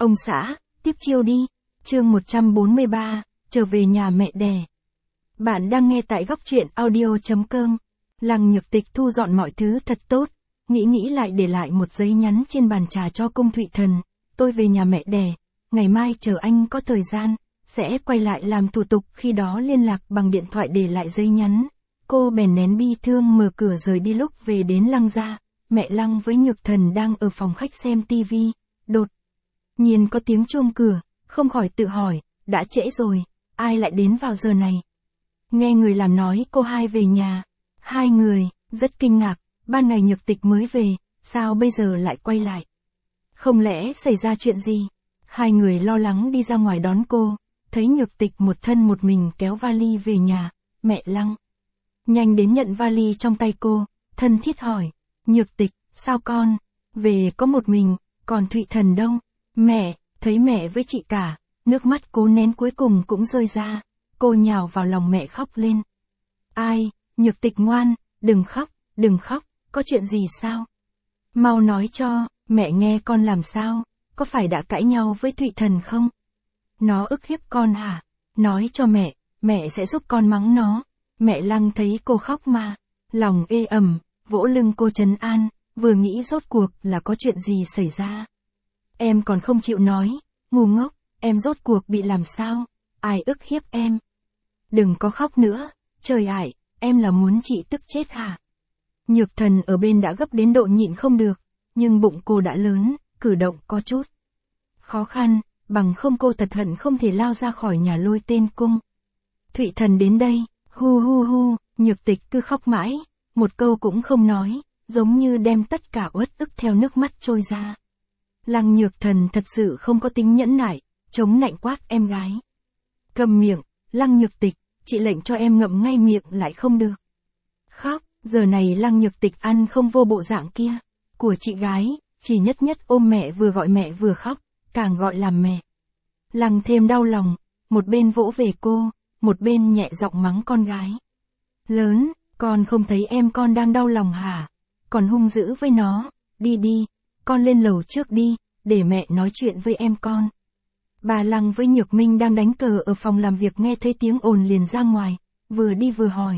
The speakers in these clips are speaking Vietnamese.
Ông xã, tiếp chiêu đi. Chương 143, trở về nhà mẹ đẻ. Bạn đang nghe tại góc truyện audio.com. Lăng Nhược Tịch thu dọn mọi thứ thật tốt, nghĩ lại để lại một giấy nhắn trên bàn trà cho Cung Thụy Thần. Tôi về nhà mẹ đẻ, ngày mai chờ anh có thời gian, sẽ quay lại làm thủ tục, khi đó liên lạc bằng điện thoại để lại giấy nhắn. Cô bèn nén bi thương mở cửa rời đi. Lúc về đến Lăng gia, mẹ Lăng với Nhược Thần đang ở phòng khách xem tivi, đột nhiên có tiếng chuông cửa, không khỏi tự hỏi, đã trễ rồi, ai lại đến vào giờ này. Nghe người làm nói cô hai về nhà, hai người rất kinh ngạc, ban ngày Nhược Tịch mới về, sao bây giờ lại quay lại? Không lẽ xảy ra chuyện gì? Hai người lo lắng đi ra ngoài đón cô, thấy Nhược Tịch một thân một mình kéo vali về nhà. Mẹ Lăng nhanh đến nhận vali trong tay cô, thân thiết hỏi, Nhược Tịch, sao con về có một mình, còn Thụy Thần đâu? Mẹ, thấy mẹ với chị cả, nước mắt cố nén cuối cùng cũng rơi ra, cô nhào vào lòng mẹ khóc lên. Ai, Nhược Tịch ngoan, đừng khóc, có chuyện gì sao? Mau nói cho, mẹ nghe con làm sao, có phải đã cãi nhau với Thụy Thần không? Nó ức hiếp con hả? Nói cho mẹ sẽ giúp con mắng nó. Mẹ Lăng thấy cô khóc mà, lòng ê ẩm, vỗ lưng cô trấn an, vừa nghĩ rốt cuộc là có chuyện gì xảy ra. Em còn không chịu nói, ngu ngốc, em rốt cuộc bị làm sao? Ai ức hiếp em? Đừng có khóc nữa, trời ải, em là muốn chị tức chết hả? Nhược Thần ở bên đã gấp đến độ nhịn không được, nhưng bụng cô đã lớn, cử động có chút khó khăn, bằng không cô thật hận không thể lao ra khỏi nhà lôi tên Cung Thụy Thần đến đây. Hu, Nhược Tịch cứ khóc mãi, một câu cũng không nói, giống như đem tất cả uất ức theo nước mắt trôi ra. Lăng Nhược Thần thật sự không có tính nhẫn nại, chống nạnh quát em gái. Cầm miệng, Lăng Nhược Tịch, chị lệnh cho em ngậm ngay miệng lại không được. Khóc, giờ này Lăng Nhược Tịch ăn không vô bộ dạng kia của chị gái, chỉ nhất ôm mẹ, vừa gọi mẹ vừa khóc, càng gọi làm mẹ. Lăng thêm đau lòng, một bên vỗ về cô, một bên nhẹ giọng mắng con gái. Lớn, con không thấy em con đang đau lòng hả? Còn hung dữ với nó, đi, con lên lầu trước đi, để mẹ nói chuyện với em con. Bà Lăng với Nhược Minh đang đánh cờ ở phòng làm việc nghe thấy tiếng ồn liền ra ngoài, vừa đi vừa hỏi.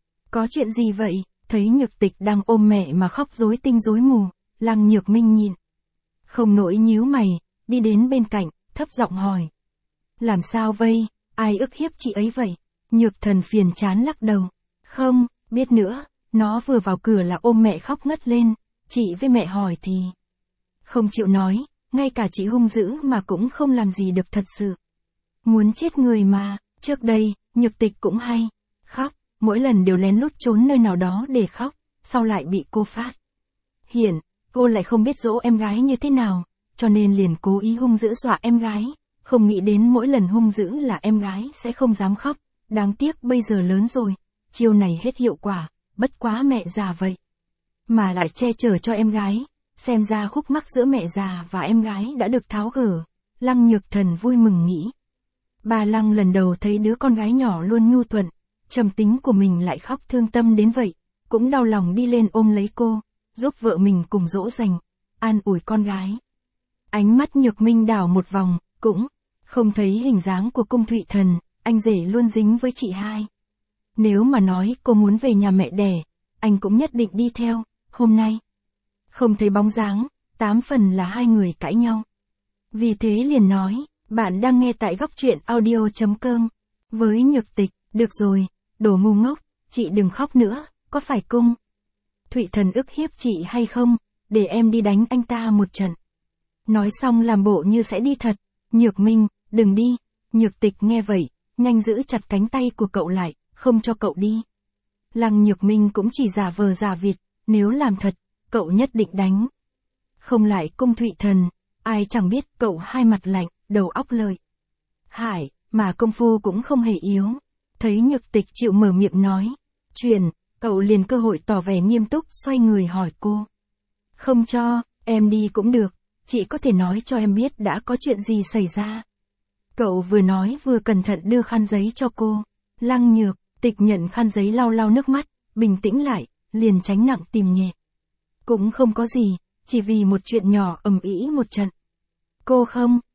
Có chuyện gì vậy? Thấy Nhược Tịch đang ôm mẹ mà khóc rối tinh rối mù, Lăng Nhược Minh nhịn không nổi nhíu mày, đi đến bên cạnh, thấp giọng hỏi. Làm sao vây? Ai ức hiếp chị ấy vậy? Nhược Thần phiền chán lắc đầu. Không, biết nữa, nó vừa vào cửa là ôm mẹ khóc ngất lên, chị với mẹ hỏi thì không chịu nói, ngay cả chị hung dữ mà cũng không làm gì được, thật sự muốn chết người mà. Trước đây, Nhược Tịch cũng hay khóc, mỗi lần đều lén lút trốn nơi nào đó để khóc, sau lại bị cô phát hiện, cô lại không biết dỗ em gái như thế nào, cho nên liền cố ý hung dữ dọa em gái. Không nghĩ đến mỗi lần hung dữ là em gái sẽ không dám khóc, đáng tiếc bây giờ lớn rồi, chiêu này hết hiệu quả, bất quá mẹ già vậy mà lại che chở cho em gái, xem ra khúc mắc giữa mẹ già và em gái đã được tháo gỡ. Lăng Nhược Thần vui mừng nghĩ. Bà Lăng lần đầu thấy đứa con gái nhỏ luôn nhu thuận, trầm tính của mình lại khóc thương tâm đến vậy, cũng đau lòng đi lên ôm lấy cô, giúp vợ mình cùng dỗ dành, an ủi con gái. Ánh mắt Nhược Minh đảo một vòng, cũng không thấy hình dáng của Cung Thụy Thần, anh rể luôn dính với chị hai. Nếu mà nói cô muốn về nhà mẹ đẻ, anh cũng nhất định đi theo, hôm nay không thấy bóng dáng, 8 phần là hai người cãi nhau. Vì thế liền nói, bạn đang nghe tại góc truyện audio.com. Với Nhược Tịch, được rồi, đồ ngu ngốc, chị đừng khóc nữa, có phải Cung Thụy Thần ức hiếp chị hay không, để em đi đánh anh ta một trận. Nói xong làm bộ như sẽ đi thật. Nhược Minh, đừng đi. Nhược Tịch nghe vậy, nhanh giữ chặt cánh tay của cậu lại, không cho cậu đi. Lăng Nhược Minh cũng chỉ giả vờ giả vịt, nếu làm thật, cậu nhất định đánh không lại Cung Thụy Thần. Ai chẳng biết cậu hai mặt lạnh, đầu óc lợi hại, mà công phu cũng không hề yếu. Thấy Nhược Tịch chịu mở miệng nói chuyện, cậu liền cơ hội tỏ vẻ nghiêm túc, xoay người hỏi cô. Không cho, em đi cũng được, chị có thể nói cho em biết đã có chuyện gì xảy ra. Cậu vừa nói vừa cẩn thận đưa khăn giấy cho cô. Lăng Nhược Tịch nhận khăn giấy lau nước mắt, bình tĩnh lại, liền tránh nặng tìm nhẹ. Cũng không có gì, chỉ vì một chuyện nhỏ ầm ĩ một trận. Cô không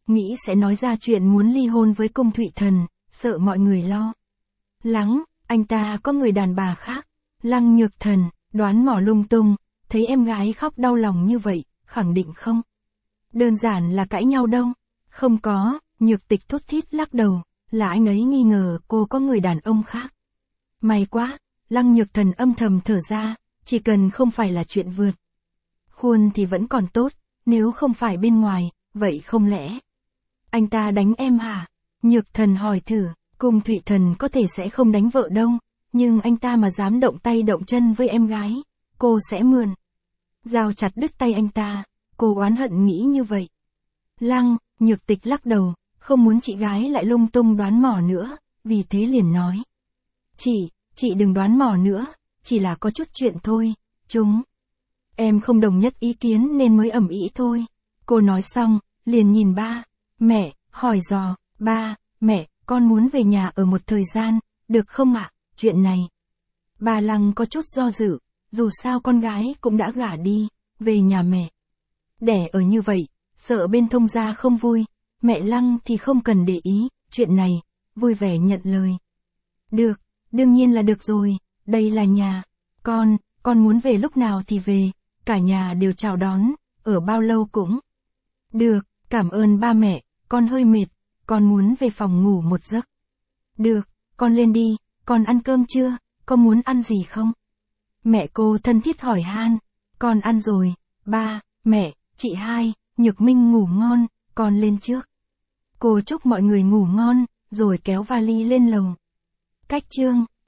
nghĩ sẽ nói ra chuyện muốn ly hôn với Cung Thụy Thần, sợ mọi người lo lắng, anh ta có người đàn bà khác. Lăng Nhược Thần, đoán mò lung tung, thấy em gái khóc đau lòng như vậy, khẳng định không đơn giản là cãi nhau đâu. Không có, Nhược Tịch thút thít lắc đầu, là anh ấy nghi ngờ cô có người đàn ông khác. May quá, Lăng Nhược Thần âm thầm thở ra, chỉ cần không phải là chuyện vượt khuôn thì vẫn còn tốt, nếu không phải bên ngoài, vậy không lẽ anh ta đánh em hả? Nhược Thần hỏi thử, Cung Thụy Thần có thể sẽ không đánh vợ đâu, nhưng anh ta mà dám động tay động chân với em gái, cô sẽ mượn dao chặt đứt tay anh ta, cô oán hận nghĩ như vậy. Nhược Tịch lắc đầu, không muốn chị gái lại lung tung đoán mò nữa, vì thế liền nói. Chị đừng đoán mò nữa, chỉ là có chút chuyện thôi, em không đồng nhất ý kiến nên mới ầm ĩ thôi. Cô nói xong, liền nhìn ba, mẹ, hỏi dò, ba, mẹ, con muốn về nhà ở một thời gian, được không ạ? Chuyện này, bà Lăng có chút do dự, dù sao con gái cũng đã gả đi, về nhà mẹ đẻ ở như vậy, sợ bên Thông gia không vui, mẹ Lăng thì không cần để ý, chuyện này, vui vẻ nhận lời. Được, đương nhiên là được rồi, đây là nhà, con muốn về lúc nào thì về, cả nhà đều chào đón, ở bao lâu cũng được, cảm ơn ba mẹ, con hơi mệt, con muốn về phòng ngủ một giấc. Được, con lên đi, con ăn cơm chưa, con muốn ăn gì không? Mẹ cô thân thiết hỏi han, con ăn rồi, ba, mẹ, chị hai, Nhược Minh ngủ ngon, con lên trước. Cô chúc mọi người ngủ ngon, rồi kéo vali lên lầu. Cách chương